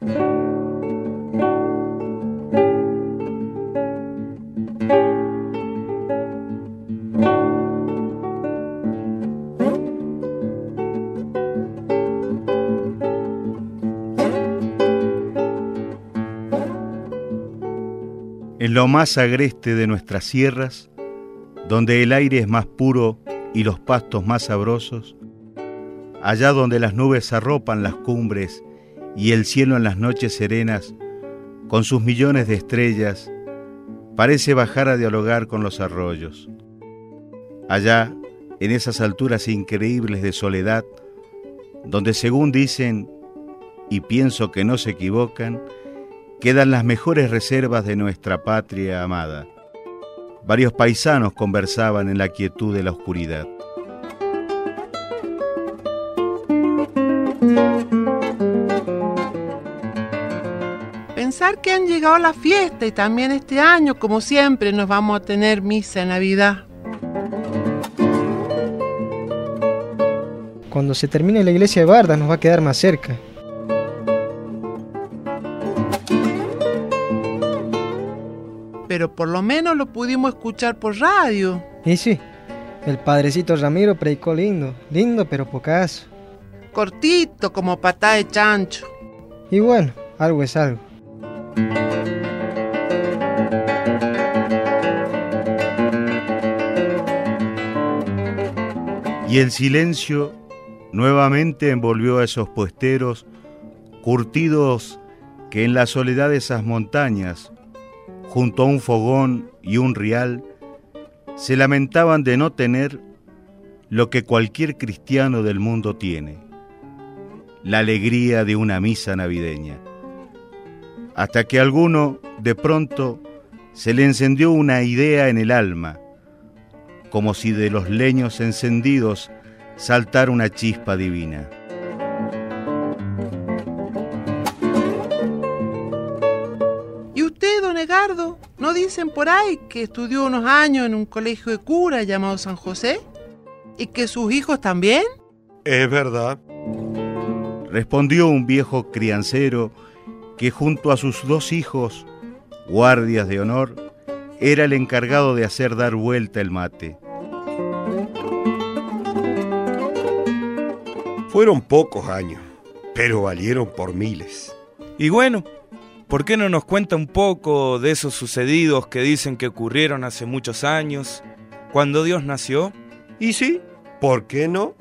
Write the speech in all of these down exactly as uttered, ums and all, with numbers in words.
En lo más agreste de nuestras sierras, donde el aire es más puro y los pastos más sabrosos, allá donde las nubes arropan las cumbres y el cielo en las noches serenas, con sus millones de estrellas, parece bajar a dialogar con los arroyos. Allá, en esas alturas increíbles de soledad, donde según dicen, y pienso que no se equivocan, quedan las mejores reservas de nuestra patria amada. Varios paisanos conversaban en la quietud de la oscuridad. Pensar que han llegado la fiesta y también este año, como siempre, nos vamos a tener misa en Navidad. Cuando se termine la iglesia de Bardas nos va a quedar más cerca. Pero por lo menos lo pudimos escuchar por radio. Y sí, el padrecito Ramiro predicó lindo, lindo pero pocaso. Cortito como patada de chancho. Y bueno, algo es algo. Y el silencio nuevamente envolvió a esos puesteros curtidos que en la soledad de esas montañas, junto a un fogón y un rial, se lamentaban de no tener lo que cualquier cristiano del mundo tiene: la alegría de una misa navideña. Hasta que a alguno, de pronto, se le encendió una idea en el alma, como si de los leños encendidos saltara una chispa divina. Edgardo, ¿no dicen por ahí que estudió unos años en un colegio de cura llamado San José? ¿Y que sus hijos también? Es verdad, respondió un viejo criancero que junto a sus dos hijos, guardias de honor, era el encargado de hacer dar vuelta el mate. Fueron pocos años, pero valieron por miles. Y bueno, ¿por qué no nos cuenta un poco de esos sucedidos que dicen que ocurrieron hace muchos años, cuando Dios nació? Y sí, ¿por qué no?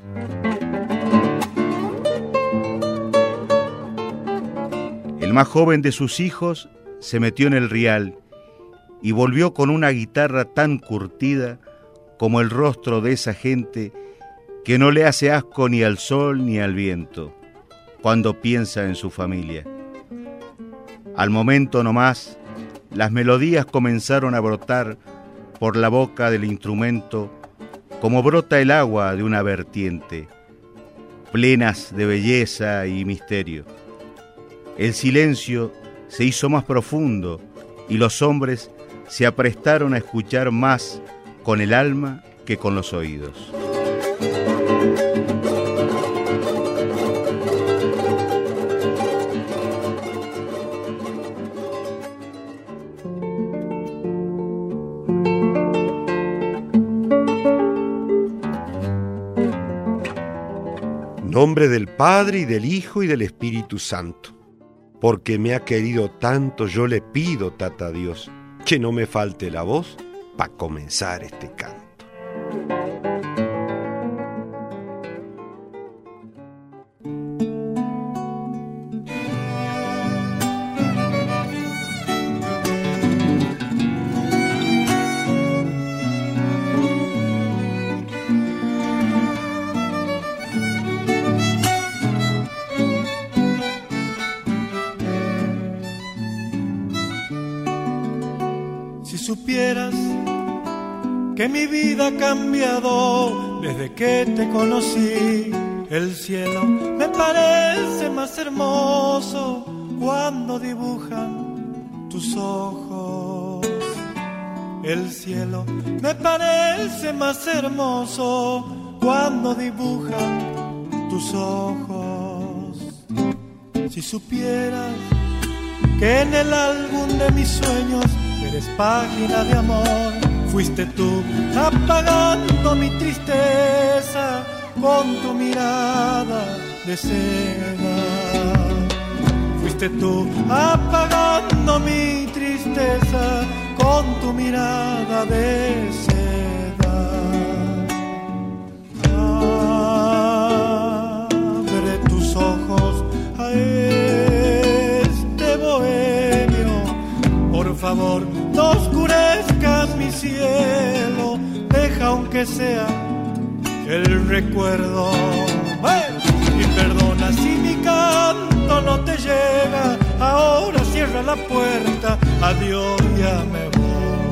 El más joven de sus hijos se metió en el rial y volvió con una guitarra tan curtida como el rostro de esa gente que no le hace asco ni al sol ni al viento cuando piensa en su familia. Al momento nomás, las melodías comenzaron a brotar por la boca del instrumento como brota el agua de una vertiente, plenas de belleza y misterio. El silencio se hizo más profundo y los hombres se aprestaron a escuchar más con el alma que con los oídos. Nombre del Padre y del Hijo y del Espíritu Santo. Porque me ha querido tanto, yo le pido, Tata Dios, que no me falte la voz para comenzar este canto. Si supieras que mi vida ha cambiado desde que te conocí, el cielo me parece más hermoso cuando dibujan tus ojos. El cielo me parece más hermoso cuando dibujan tus ojos. Si supieras que en el álbum de mis sueños eres página de amor, fuiste tú apagando mi tristeza con tu mirada de seda. Fuiste tú apagando mi tristeza con tu mirada de seda. Abre tus ojos a este bohemio, por favor, no oscurezcas mi cielo, deja aunque sea el recuerdo. ¡Hey! Y perdona si mi canto no te llega, ahora cierra la puerta, adiós, ya me voy.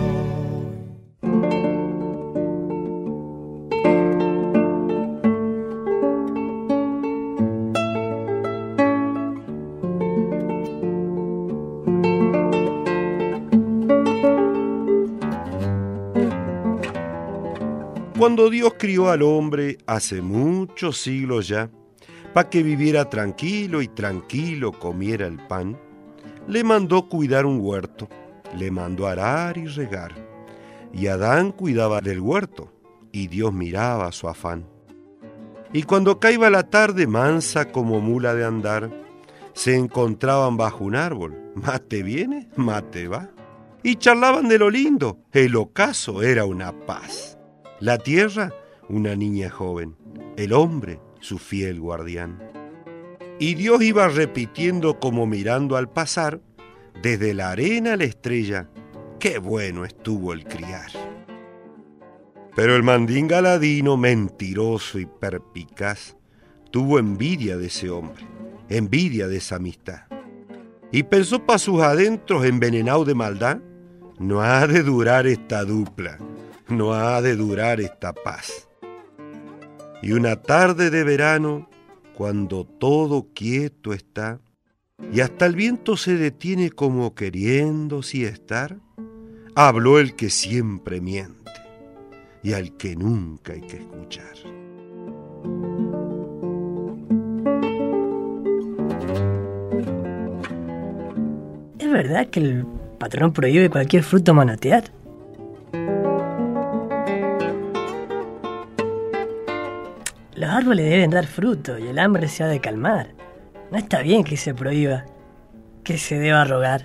Cuando Dios crió al hombre hace muchos siglos ya, pa' que viviera tranquilo y tranquilo comiera el pan, le mandó cuidar un huerto, le mandó arar y regar. Y Adán cuidaba del huerto, y Dios miraba su afán. Y cuando caía la tarde, mansa como mula de andar, se encontraban bajo un árbol, mate viene, mate va, y charlaban de lo lindo, el ocaso era una paz. La tierra, una niña joven, el hombre, su fiel guardián. Y Dios iba repitiendo como mirando al pasar, desde la arena a la estrella, qué bueno estuvo el criar. Pero el mandinga ladino, mentiroso y perpicaz, tuvo envidia de ese hombre, envidia de esa amistad. Y pensó pa' sus adentros envenenado de maldad, no ha de durar esta dupla, no ha de durar esta paz. Y una tarde de verano, cuando todo quieto está, y hasta el viento se detiene como queriendo siestar, habló el que siempre miente, y al que nunca hay que escuchar. ¿Es verdad que el patrón prohíbe cualquier fruto manotear? Los árboles deben dar fruto y el hambre se ha de calmar. No está bien que se prohíba, que se deba rogar.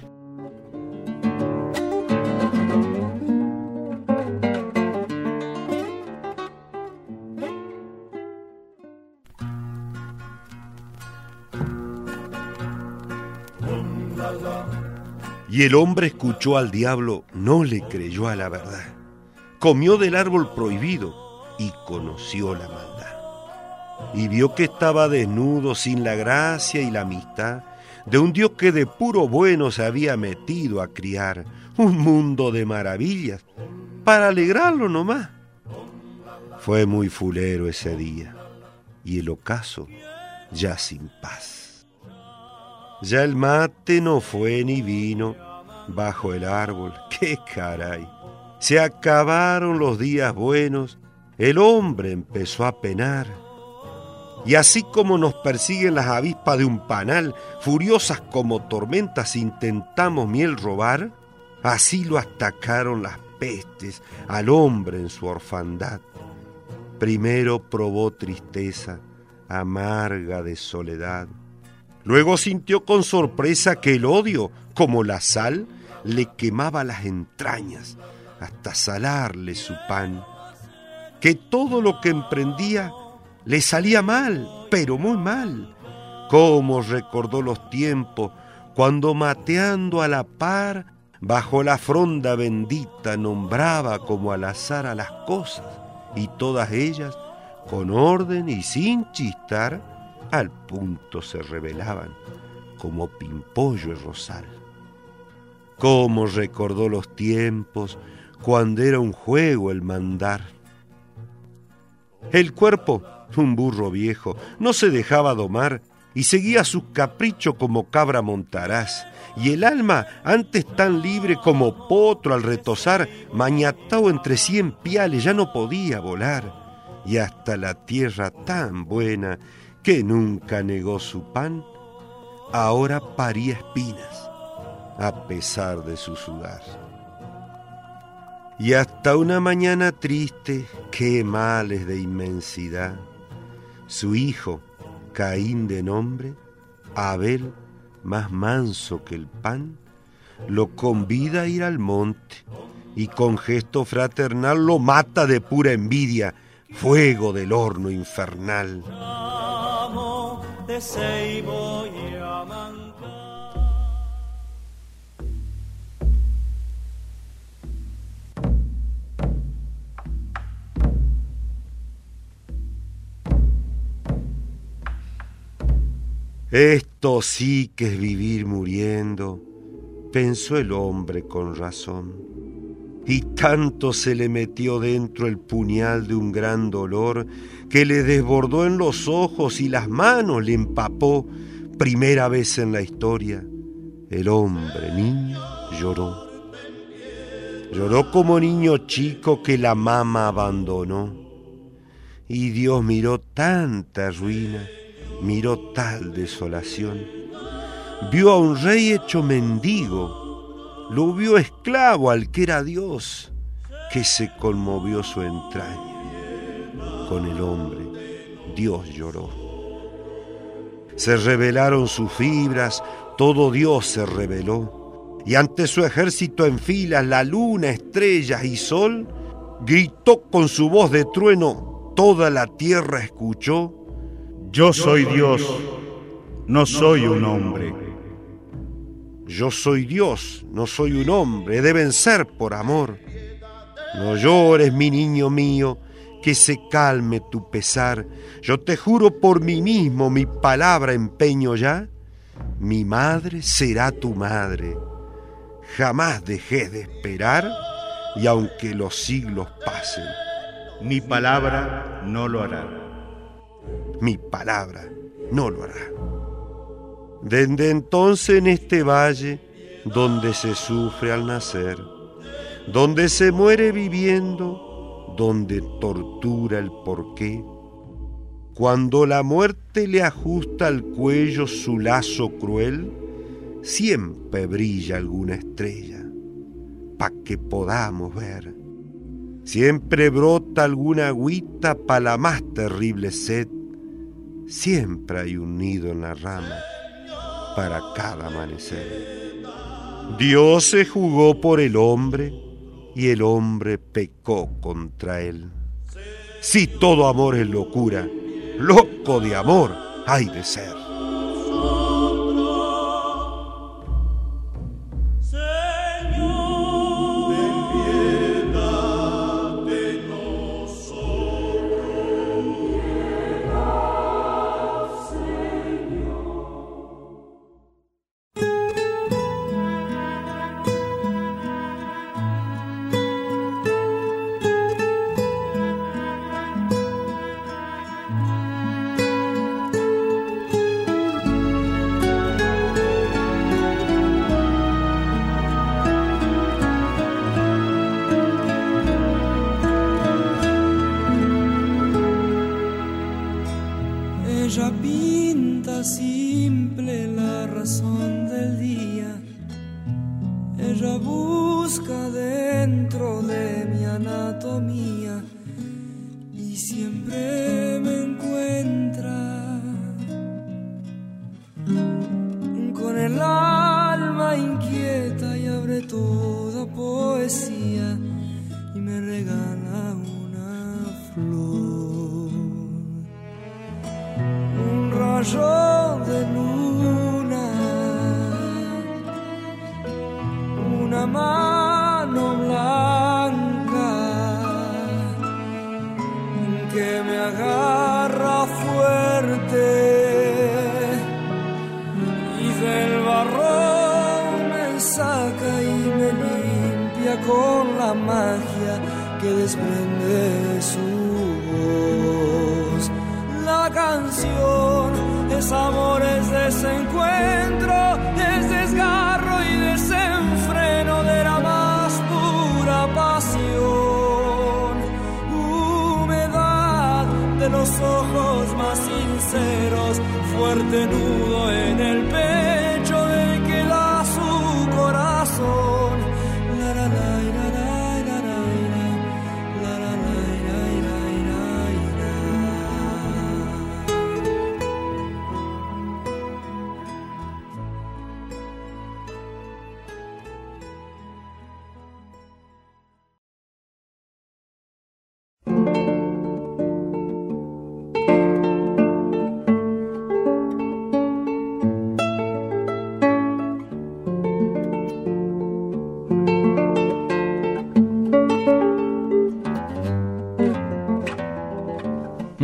Y el hombre escuchó al diablo, no le creyó a la verdad. Comió del árbol prohibido y conoció la maldad. Y vio que estaba desnudo sin la gracia y la amistad de un Dios que de puro bueno se había metido a criar un mundo de maravillas para alegrarlo nomás. Fue muy fulero ese día y el ocaso ya sin paz. Ya el mate no fue ni vino bajo el árbol, qué caray. Se acabaron los días buenos, el hombre empezó a penar. Y así como nos persiguen las avispas de un panal, furiosas como tormentas intentamos miel robar, así lo atacaron las pestes al hombre en su orfandad. Primero probó tristeza, amarga de soledad. Luego sintió con sorpresa que el odio, como la sal, le quemaba las entrañas hasta salarle su pan. Que todo lo que emprendía le salía mal, pero muy mal. Cómo recordó los tiempos cuando mateando a la par, bajo la fronda bendita nombraba como al azar a las cosas, y todas ellas, con orden y sin chistar, al punto se revelaban, como pimpollo y rosal. Cómo recordó los tiempos cuando era un juego el mandar. El cuerpo, un burro viejo, no se dejaba domar y seguía sus caprichos como cabra montaraz, y el alma, antes tan libre como potro al retozar, mañatao entre cien piales, ya no podía volar, y hasta la tierra tan buena que nunca negó su pan, ahora paría espinas, a pesar de su sudar. Y hasta una mañana triste, qué males de inmensidad, su hijo, Caín de nombre, Abel, más manso que el pan, lo convida a ir al monte y con gesto fraternal lo mata de pura envidia, fuego del horno infernal. Esto sí que es vivir muriendo, pensó el hombre con razón. Y tanto se le metió dentro el puñal de un gran dolor que le desbordó en los ojos y las manos le empapó. Primera vez en la historia, el hombre niño lloró. Lloró como niño chico que la mama abandonó. Y Dios miró tanta ruina, miró tal desolación. Vio a un rey hecho mendigo, lo vio esclavo al que era Dios, que se conmovió su entraña. Con el hombre Dios lloró. Se revelaron sus fibras, todo Dios se reveló, y ante su ejército en filas, la luna, estrellas y sol, gritó con su voz de trueno, toda la tierra escuchó: yo soy Dios, no soy un hombre. Yo soy Dios, no soy un hombre, deben ser por amor. No llores, mi niño mío, que se calme tu pesar. Yo te juro por mí mismo, mi palabra empeño ya. Mi madre será tu madre. Jamás dejes de esperar, y aunque los siglos pasen, mi palabra no lo hará. Mi palabra no lo hará. Desde entonces en este valle, donde se sufre al nacer, donde se muere viviendo, donde tortura el porqué, cuando la muerte le ajusta al cuello su lazo cruel, siempre brilla alguna estrella, pa' que podamos ver. Siempre brota alguna agüita pa' la más terrible sed. Siempre hay un nido en la rama para cada amanecer. Dios se jugó por el hombre y el hombre pecó contra él. Si todo amor es locura, loco de amor hay de ser. Ella pinta simple la razón del día. Ella busca dentro de mi anatomía y siempre me encuentra con el alma inquieta y abre toda poesía y me regala una flor, un rayo de luna, una mano blanca que me agarra fuerte y del barro me saca y me limpia con la magia que desprende su voz. La canción es amor, es desencuentro, es desgarro y desenfreno de la más pura pasión. Humedad de los ojos más sinceros, fuerte nudo en el pecho.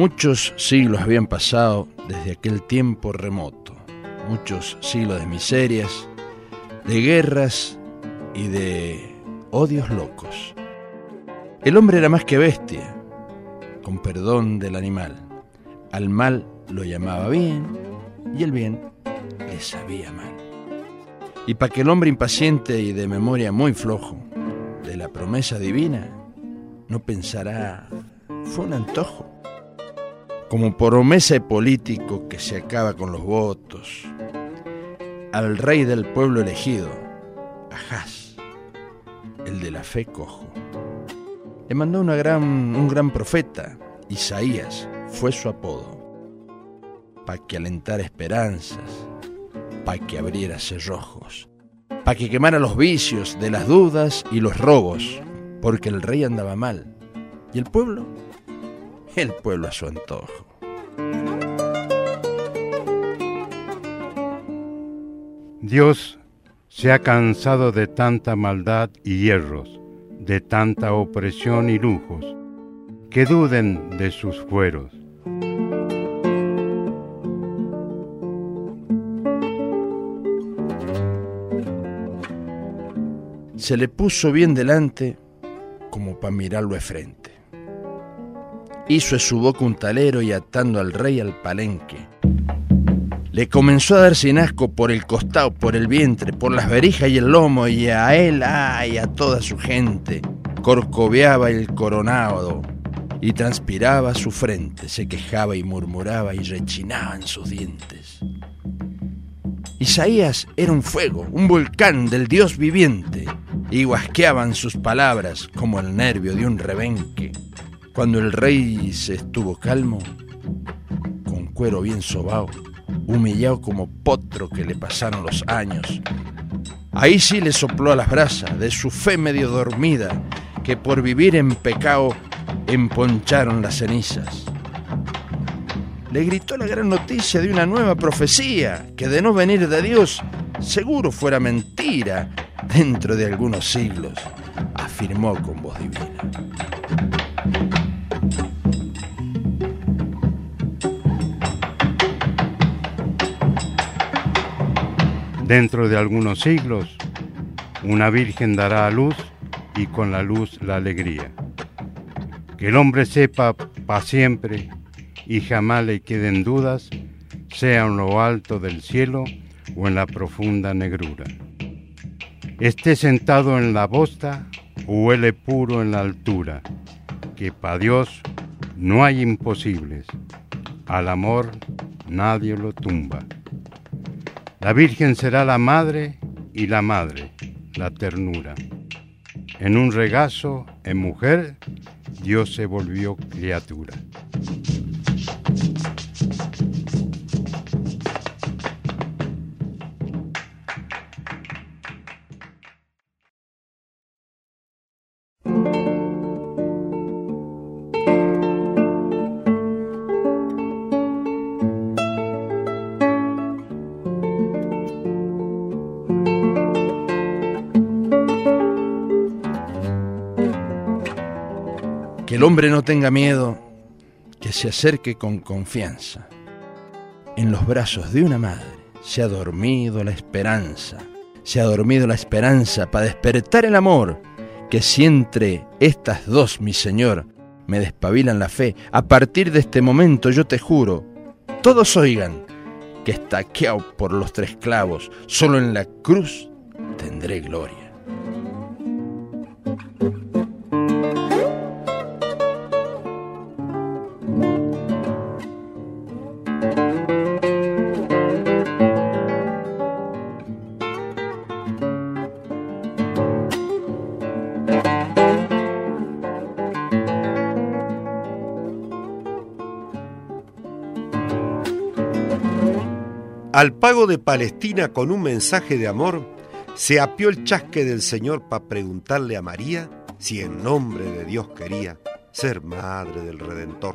Muchos siglos habían pasado desde aquel tiempo remoto, muchos siglos de miserias, de guerras y de odios locos. El hombre era más que bestia, con perdón del animal. Al mal lo llamaba bien y el bien le sabía mal. Y para que el hombre impaciente y de memoria muy flojo de la promesa divina no pensará, fue un antojo. Como promesa de político que se acaba con los votos, al rey del pueblo elegido, Ahaz, el de la fe cojo, le mandó una gran, un gran profeta, Isaías, fue su apodo, pa' que alentara esperanzas, pa' que abriera cerrojos, pa' que quemara los vicios de las dudas y los robos, porque el rey andaba mal, y el pueblo, el pueblo a su antojo. Dios se ha cansado de tanta maldad y hierros, de tanta opresión y lujos, que duden de sus fueros. Se le puso bien delante como para mirarlo de frente. Hizo de su boca un talero y atando al rey al palenque. Le comenzó a dar sin asco por el costado, por el vientre, por las verijas y el lomo, y a él, ay, a toda su gente, corcoveaba el coronado y transpiraba su frente, se quejaba y murmuraba y rechinaban sus dientes. Isaías era un fuego, un volcán del Dios viviente, y guasqueaban sus palabras como el nervio de un rebenque. Cuando el rey se estuvo calmo, con cuero bien sobao, humillado como potro que le pasaron los años, ahí sí le sopló a las brasas de su fe medio dormida, que por vivir en pecado emponcharon las cenizas. Le gritó la gran noticia de una nueva profecía, que de no venir de Dios, seguro fuera mentira, dentro de algunos siglos, afirmó con voz divina. Dentro de algunos siglos, una virgen dará a luz y con la luz la alegría. Que el hombre sepa pa' siempre y jamás le queden dudas, sea en lo alto del cielo o en la profunda negrura. Esté sentado en la bosta o huele puro en la altura, que pa' Dios no hay imposibles, al amor nadie lo tumba. La Virgen será la madre y la madre, la ternura. En un regazo, en mujer, Dios se volvió criatura. Que el hombre no tenga miedo, que se acerque con confianza. En los brazos de una madre se ha dormido la esperanza, se ha dormido la esperanza para despertar el amor, que si entre estas dos, mi Señor, me despabilan la fe, a partir de este momento yo te juro, todos oigan, que estaqueado por los tres clavos, solo en la cruz tendré gloria. Al pago de Palestina con un mensaje de amor, se apió el chasque del Señor para preguntarle a María si en nombre de Dios quería ser madre del Redentor.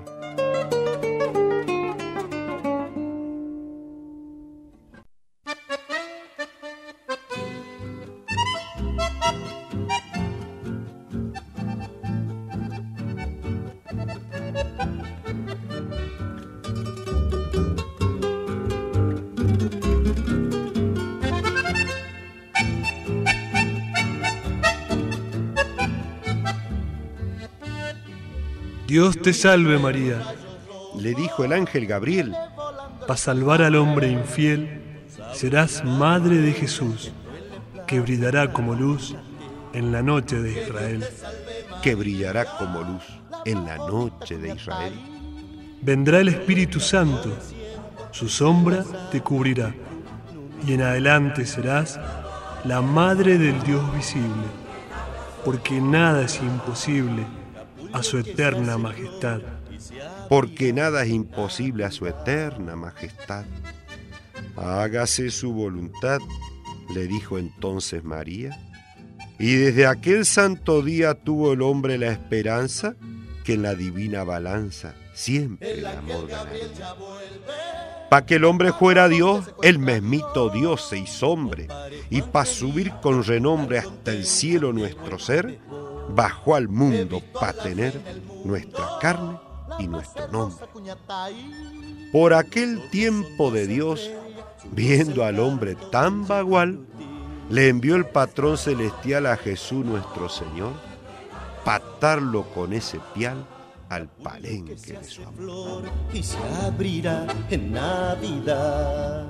Dios te salve María, le dijo el ángel Gabriel. para salvar al hombre infiel, serás madre de Jesús, que brillará como luz en la noche de Israel. Que brillará como luz en la noche de Israel. Vendrá el Espíritu Santo, su sombra te cubrirá, y en adelante serás la madre del Dios visible, porque nada es imposible a su eterna majestad. Porque nada es imposible a su eterna majestad. Hágase su voluntad, le dijo entonces María. Y desde aquel santo día tuvo el hombre la esperanza que en la divina balanza siempre el amor ganaría. Pa' que el hombre fuera Dios, el mesmito Dios se hizo hombre, y pa' subir con renombre hasta el cielo nuestro ser, bajó al mundo pa' tener nuestra carne y nuestro nombre. Por aquel tiempo de Dios, viendo al hombre tan bagual, le envió el patrón celestial a Jesús nuestro Señor, patarlo con ese pial al palenque de su amor. Y se abrirá en Navidad.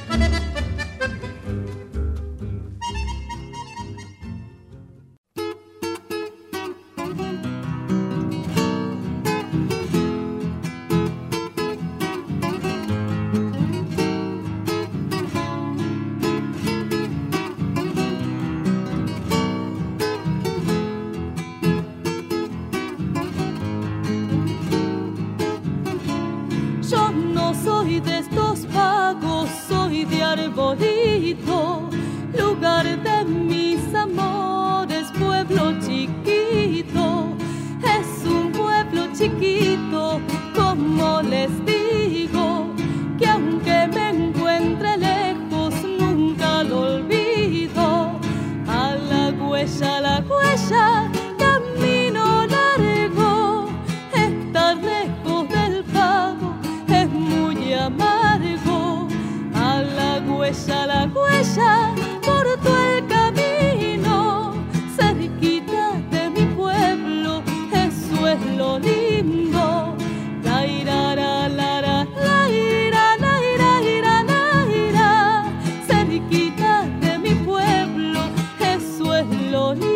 Arbolito, lugar de mis amores, pueblo chiquito, es un pueblo chiquito, como les digo, que aunque me encuentre lejos, nunca lo olvido. A la huella, a la huella, camino largo, estar lejos del pago es muy amargo. A la huella, la huella, corto el camino, cerquita de mi pueblo, eso es lo lindo. La ira, la ira, la ira, la ira, ira, la ira, cerquita de mi pueblo, eso es lo lindo.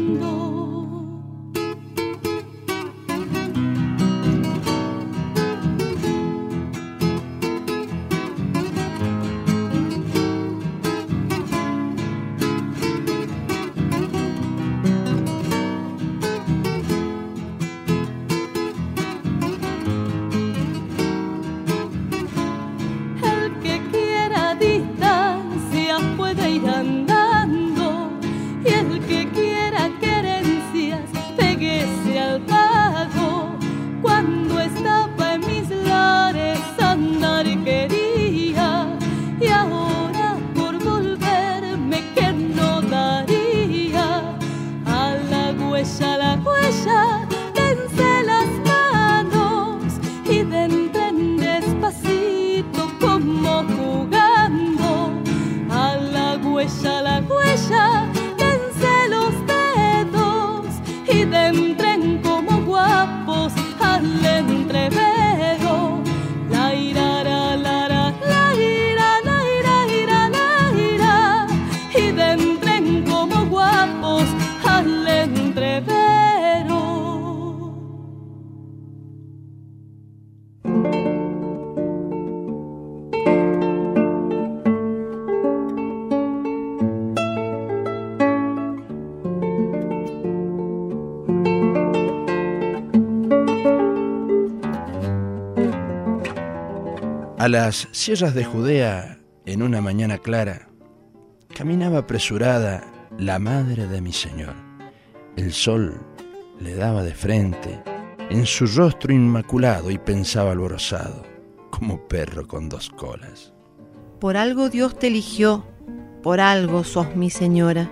A las sierras de Judea, en una mañana clara, caminaba apresurada la madre de mi Señor. El sol le daba de frente en su rostro inmaculado y pensaba alborozado, como perro con dos colas. Por algo Dios te eligió, por algo sos mi señora.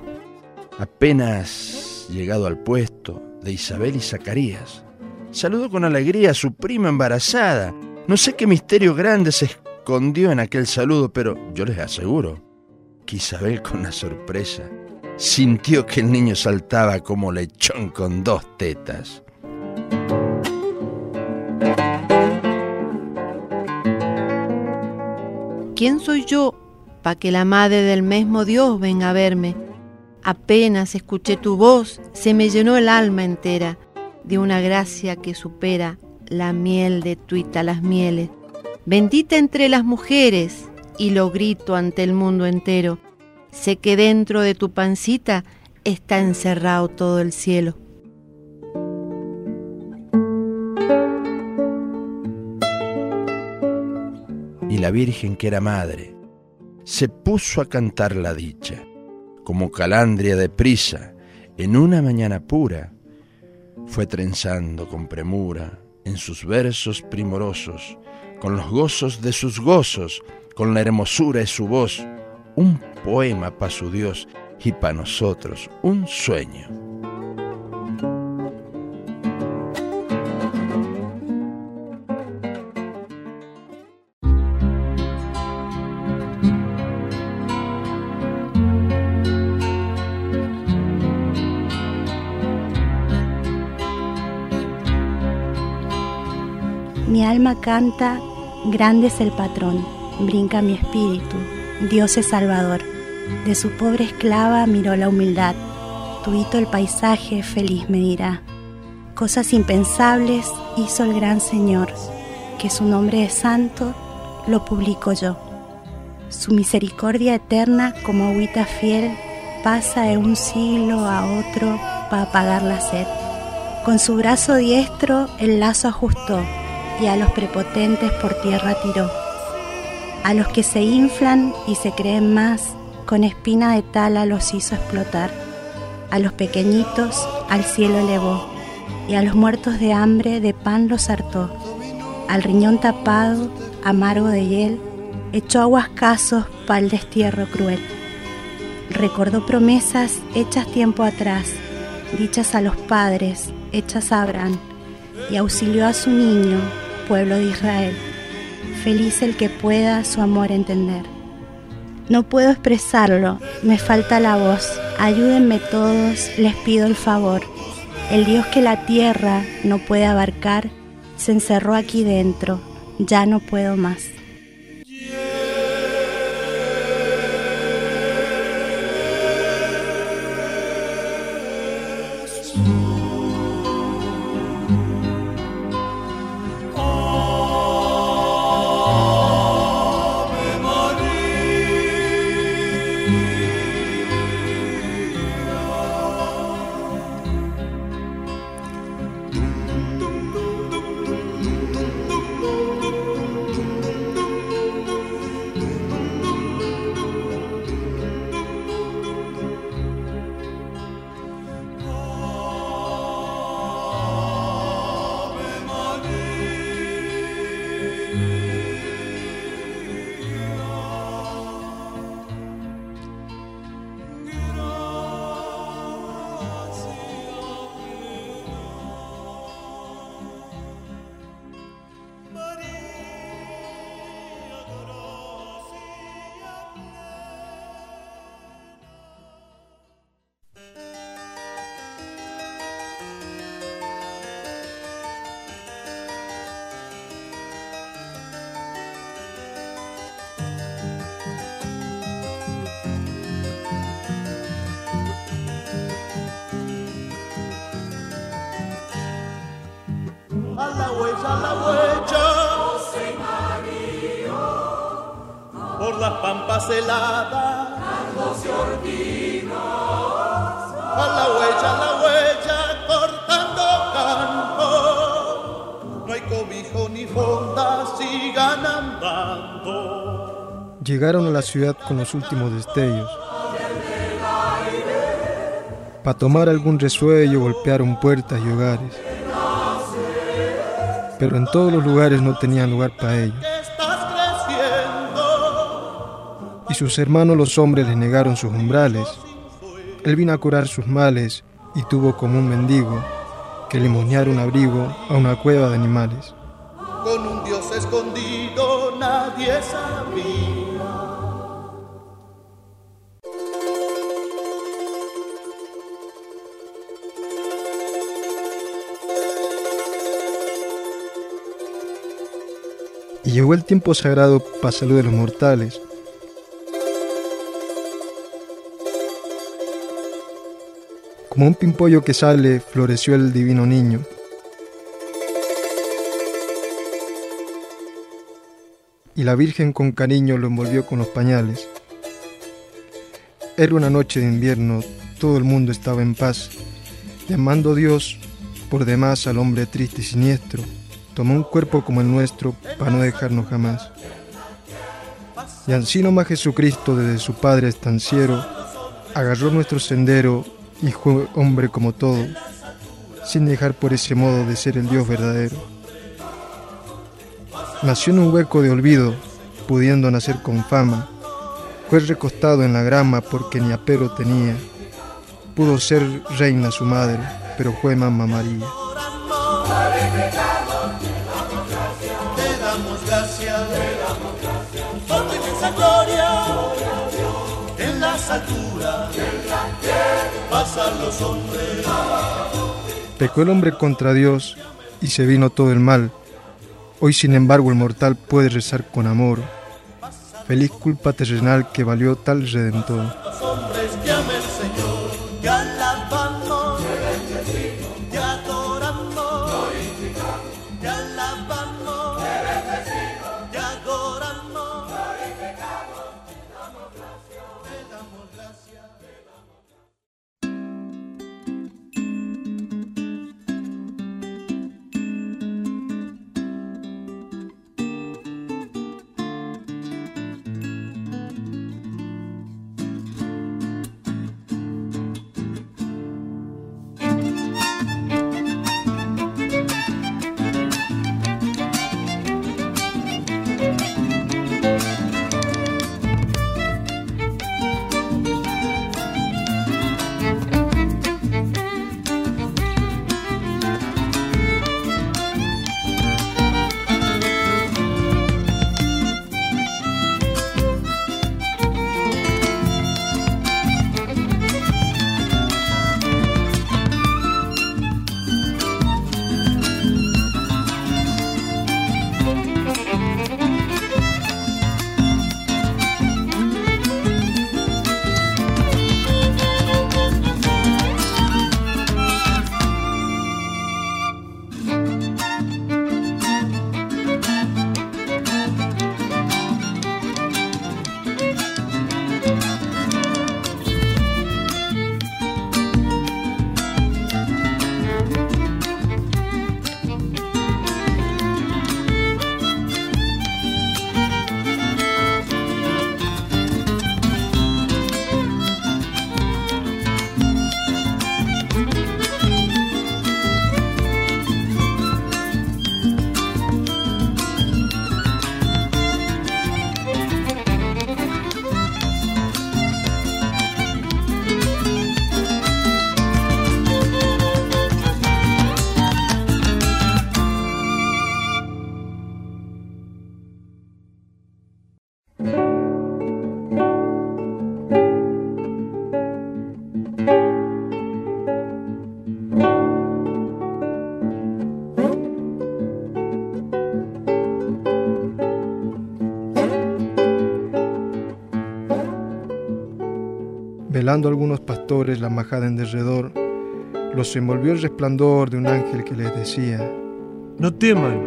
Apenas llegado al puesto de Isabel y Zacarías, saludó con alegría a su prima embarazada. No sé qué misterio grande se escondió en aquel saludo, pero yo les aseguro que Isabel, con una sorpresa, sintió que el niño saltaba como lechón con dos tetas. ¿quién soy yo pa' que la madre del mismo Dios venga a verme? Apenas escuché tu voz, se me llenó el alma entera de una gracia que supera la miel de tuita las mieles. Bendita entre las mujeres, y lo grito ante el mundo entero. Sé que dentro de tu pancita está encerrado todo el cielo. Y la Virgen, que era madre, se puso a cantar la dicha, como calandria de prisa, en una mañana pura, fue trenzando con premura en sus versos primorosos, con los gozos de sus gozos, con la hermosura de su voz, un poema pa' su Dios y pa' nosotros un sueño. Mi alma canta, grande es el patrón, brinca mi espíritu, Dios es salvador. De su pobre esclava miró la humildad, tuito el paisaje feliz me dirá. Cosas impensables hizo el gran Señor, que su nombre es santo, lo publico yo. Su misericordia eterna como agüita fiel pasa de un siglo a otro para apagar la sed. Con su brazo diestro el lazo ajustó y a los prepotentes por tierra tiró. A los que se inflan y se creen más, con espina de tala los hizo explotar. A los pequeñitos al cielo elevó, y a los muertos de hambre de pan los hartó. Al riñón tapado, amargo de hiel, echó aguascazos pa'l destierro cruel. Recordó promesas hechas tiempo atrás, dichas a los padres, hechas a Abraham, y auxilió a su niño, pueblo de Israel. Feliz el que pueda su amor entender. No puedo expresarlo, me falta la voz. Ayúdenme todos, les pido el favor. El Dios que la tierra no puede abarcar, se encerró aquí dentro, ya no puedo más. A la huella, a la huella, por las pampas heladas, a la huella, a la huella, cortando campo, no hay cobijo ni fonda, sigan andando. Llegaron a la ciudad con los últimos destellos. Para tomar algún resuello golpearon puertas y hogares. Pero en todos los lugares no tenían lugar para ellos. Y sus hermanos los hombres les negaron sus umbrales. Él vino a curar sus males y tuvo como un mendigo que limosnear un abrigo a una cueva de animales. Con un Dios escondido nadie sabía. llegó el tiempo sagrado para salud de los mortales. Como un pimpollo que sale, floreció el divino niño. Y la Virgen con cariño lo envolvió con los pañales. Era una noche de invierno, todo el mundo estaba en paz, llamando a Dios por demás al hombre triste y siniestro. Tomó un cuerpo como el nuestro para no dejarnos jamás. Y ansí nomás Jesucristo desde su Padre estanciero agarró nuestro sendero y fue hombre como todo, sin dejar por ese modo de ser el Dios verdadero. Nació en un hueco de olvido, pudiendo nacer con fama. Fue recostado en la grama porque ni apero tenía. Pudo ser reina su madre, pero fue mamá María. Te damos gracias, por tu inmensa gloria. En las alturas pasan los hombres. Pecó el hombre contra Dios y se vino todo el mal. Hoy, sin embargo, el mortal puede rezar con amor. Feliz culpa terrenal que valió tal redentor. Los hombres que amen, Señor, te alabamos, te adoramos, te alabamos, te adoramos, te damos gracias. Velando algunos pastores la majada en derredor, los envolvió el resplandor de un ángel que les decía: No teman,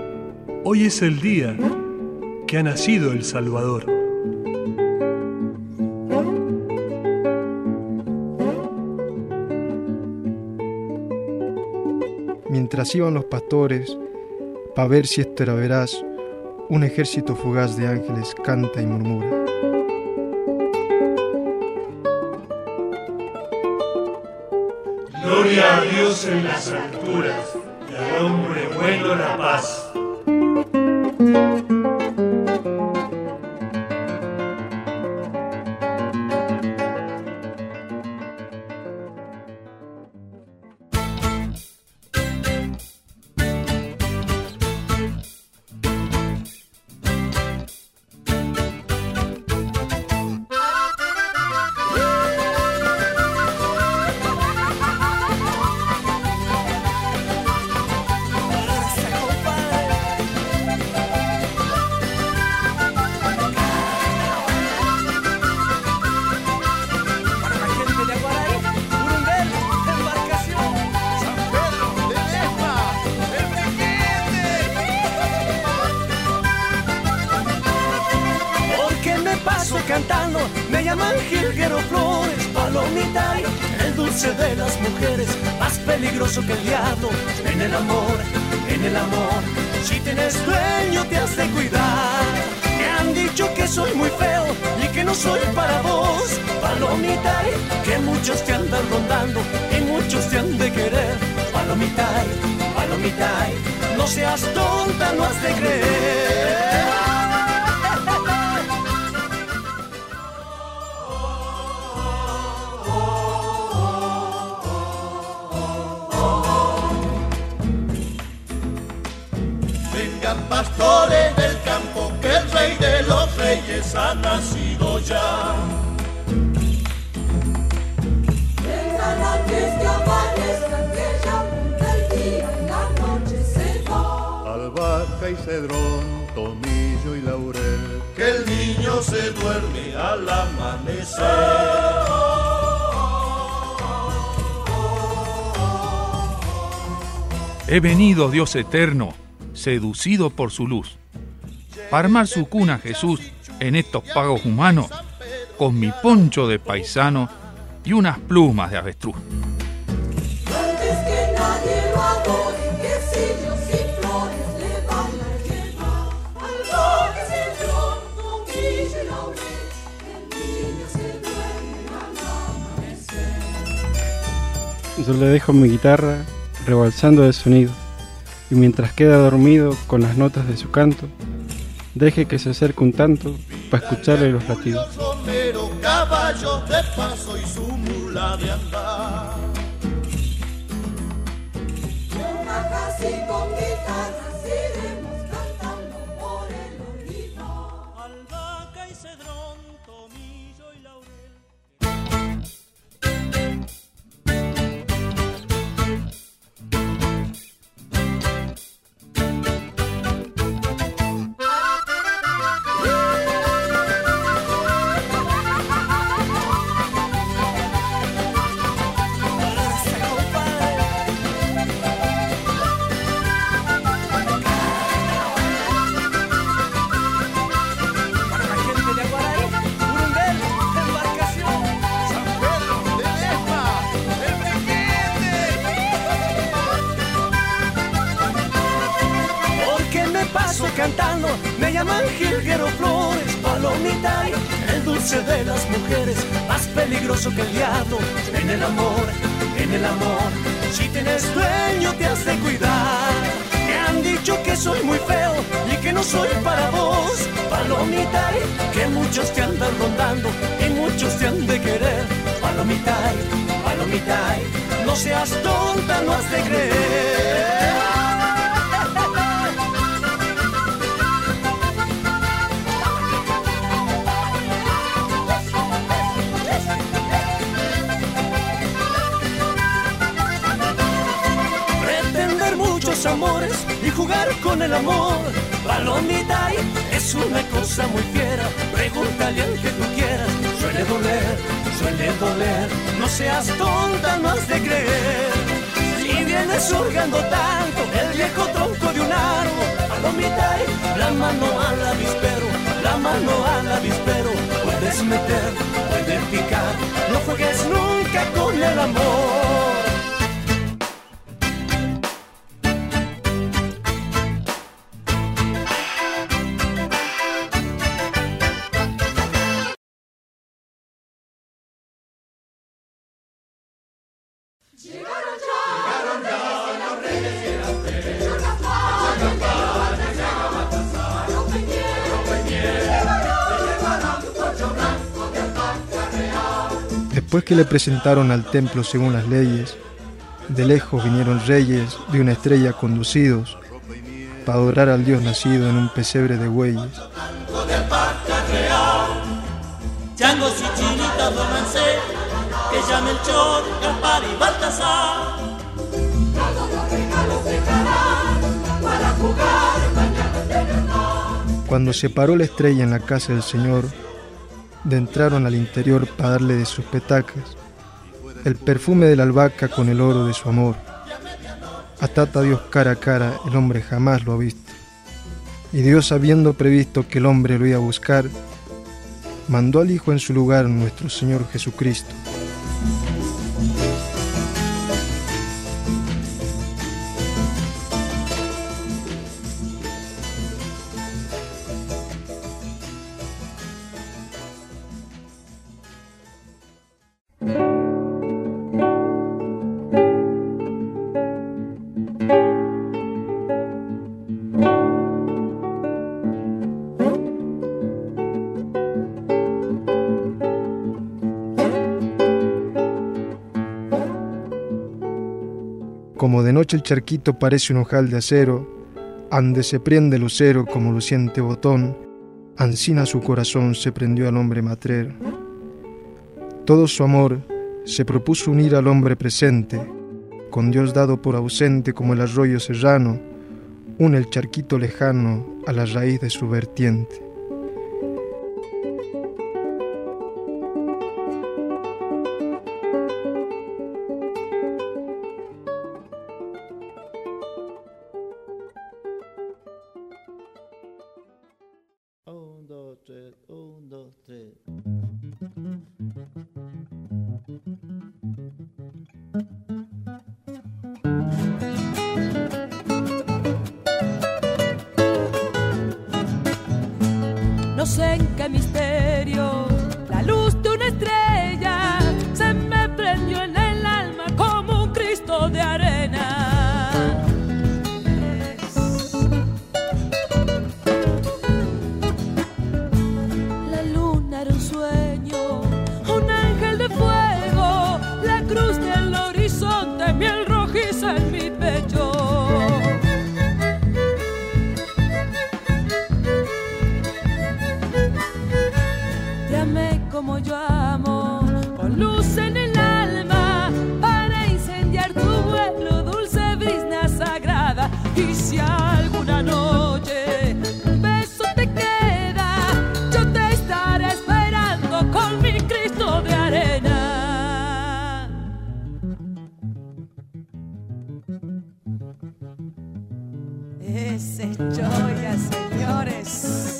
hoy es el día que ha nacido el Salvador. Mientras iban los pastores, para ver si esto era veraz, un ejército fugaz de ángeles canta y murmura. Gloria a Dios en las alturas y al hombre bueno la paz. Compadre. llaman jilguero flores, palomita, el dulce de las mujeres, más peligroso que el diablo. En el amor, en el amor, si tienes dueño te has de cuidar. Me han dicho que soy muy feo y que no soy para vos, palomita, que muchos te andan rondando y muchos te han de querer. Palomita, palomita, no seas tonta, no has de creer. Pastores del campo, que el rey de los reyes ha nacido ya. Vengan antes que amanezca, que ya apunta el día y la noche se va. Albahaca y cedrón, tomillo y laurel, que el niño se duerme al amanecer. He venido, Dios eterno, seducido por su luz, para armar su cuna, Jesús, en estos pagos humanos, con mi poncho de paisano y unas plumas de avestruz. Antes que nadie lo adore, que sillos y flores le van a llevar. Albahaca y cedrón, tomillo y laurel, el niño se duerme al amanecer. Yo le dejo mi guitarra rebalsando de sonido, y mientras queda dormido con las notas de su canto, deje que se acerque un tanto para escucharle los latidos. Romero, caballos de paso y su mula de andar. Una casi con guitarras iremos cantando por el olivo. Albahaca y cedrón, tomillo y laurel. Cantando, me llaman jilguero flores, palomita, el dulce de las mujeres, más peligroso que el diablo. En el amor, en el amor, si tienes dueño te has de cuidar. Me han dicho que soy muy feo y que no soy para vos, palomita, que muchos te andan rondando y muchos te han de querer. Palomita, palomita, no seas tonta, no has de creer. Amores y jugar con el amor, palomita, es una cosa muy fiera. Pregúntale al que tú quieras, suele doler, suele doler. No seas tonta, no has de creer. Si vienes hurgando tanto el viejo tronco de un árbol, palomita, la mano al avispero, la mano al avispero. Puedes meter, puedes picar, no juegues nunca con el amor. Después que le presentaron al templo según las leyes, de lejos vinieron reyes de una estrella conducidos para adorar al Dios nacido en un pesebre de bueyes. Changos y chinitas duérmanse, que ya Melchor, Gaspar y Baltasar. Todos los regalos dejarán para jugar mañana de verdad. Cuando se paró la estrella en la casa del Señor, entraron al interior para darle de sus petacas el perfume de la albahaca con el oro de su amor. A tata Dios cara a cara el hombre jamás lo ha visto, y Dios, habiendo previsto que el hombre lo iba a buscar, mandó al Hijo en su lugar, nuestro Señor Jesucristo. Como de noche el charquito parece un ojal de acero, ande se prende el lucero como luciente botón, ansina su corazón se prendió al hombre matrero. Todo su amor se propuso unir al hombre presente, con Dios dado por ausente como el arroyo serrano, une el charquito lejano a la raíz de su vertiente. Un, dos, tres, un, dos, tres. No sé en qué misterio la luz de una estrella se me prendió en el alma como un Cristo de arena. La luna era un sueño, un ángel de fuego, la cruz del horizonte, miel rojiza en mi pecho. Como yo amo, con luz en el alma, para incendiar tu vuelo, dulce brisna sagrada. Y si alguna noche un beso te queda, yo te estaré esperando con mi Cristo de arena. Ese es Gioia, señores.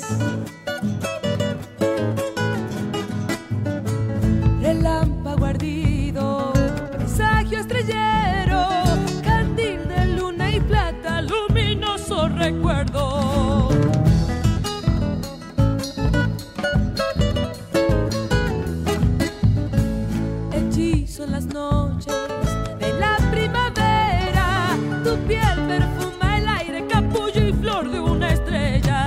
Relámpago ardido, presagio estrellero, candil de luna y plata, luminoso recuerdo. Hechizo en las noches de la primavera, tu piel perfuma el aire, capullo y flor de una estrella.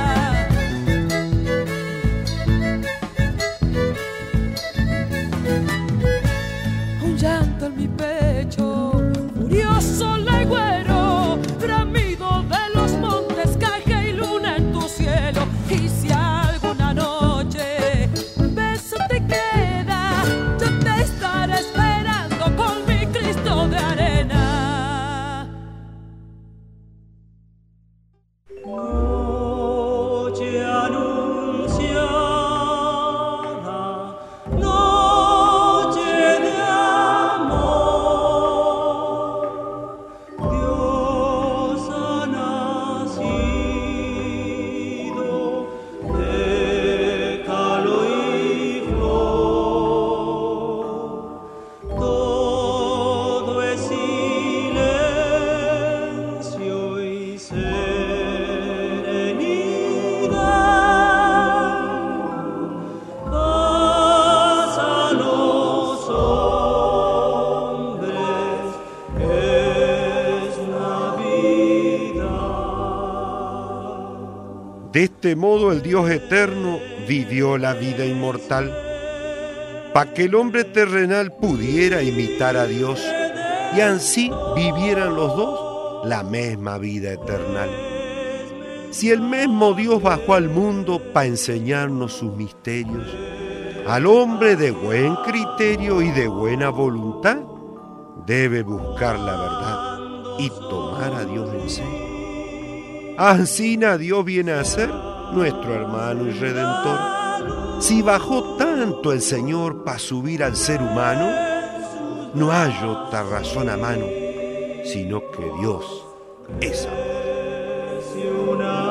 Llanto en mi pecho, furioso legüero, bramido de los montes, caja y luna en tu cielo. Y si alguna noche un beso te queda, yo te estaré esperando con mi Cristo de arena. Noche anunciada, noche de De este modo el Dios eterno vivió la vida inmortal, para que el hombre terrenal pudiera imitar a Dios y así vivieran los dos la misma vida eternal. Si el mismo Dios bajó al mundo para enseñarnos sus misterios, al hombre de buen criterio y de buena voluntad debe buscar la verdad y tomar a Dios en serio. Ansina Dios viene a ser nuestro hermano y redentor. Si bajó tanto el Señor para subir al ser humano, no hay otra razón a mano, sino que Dios es amor.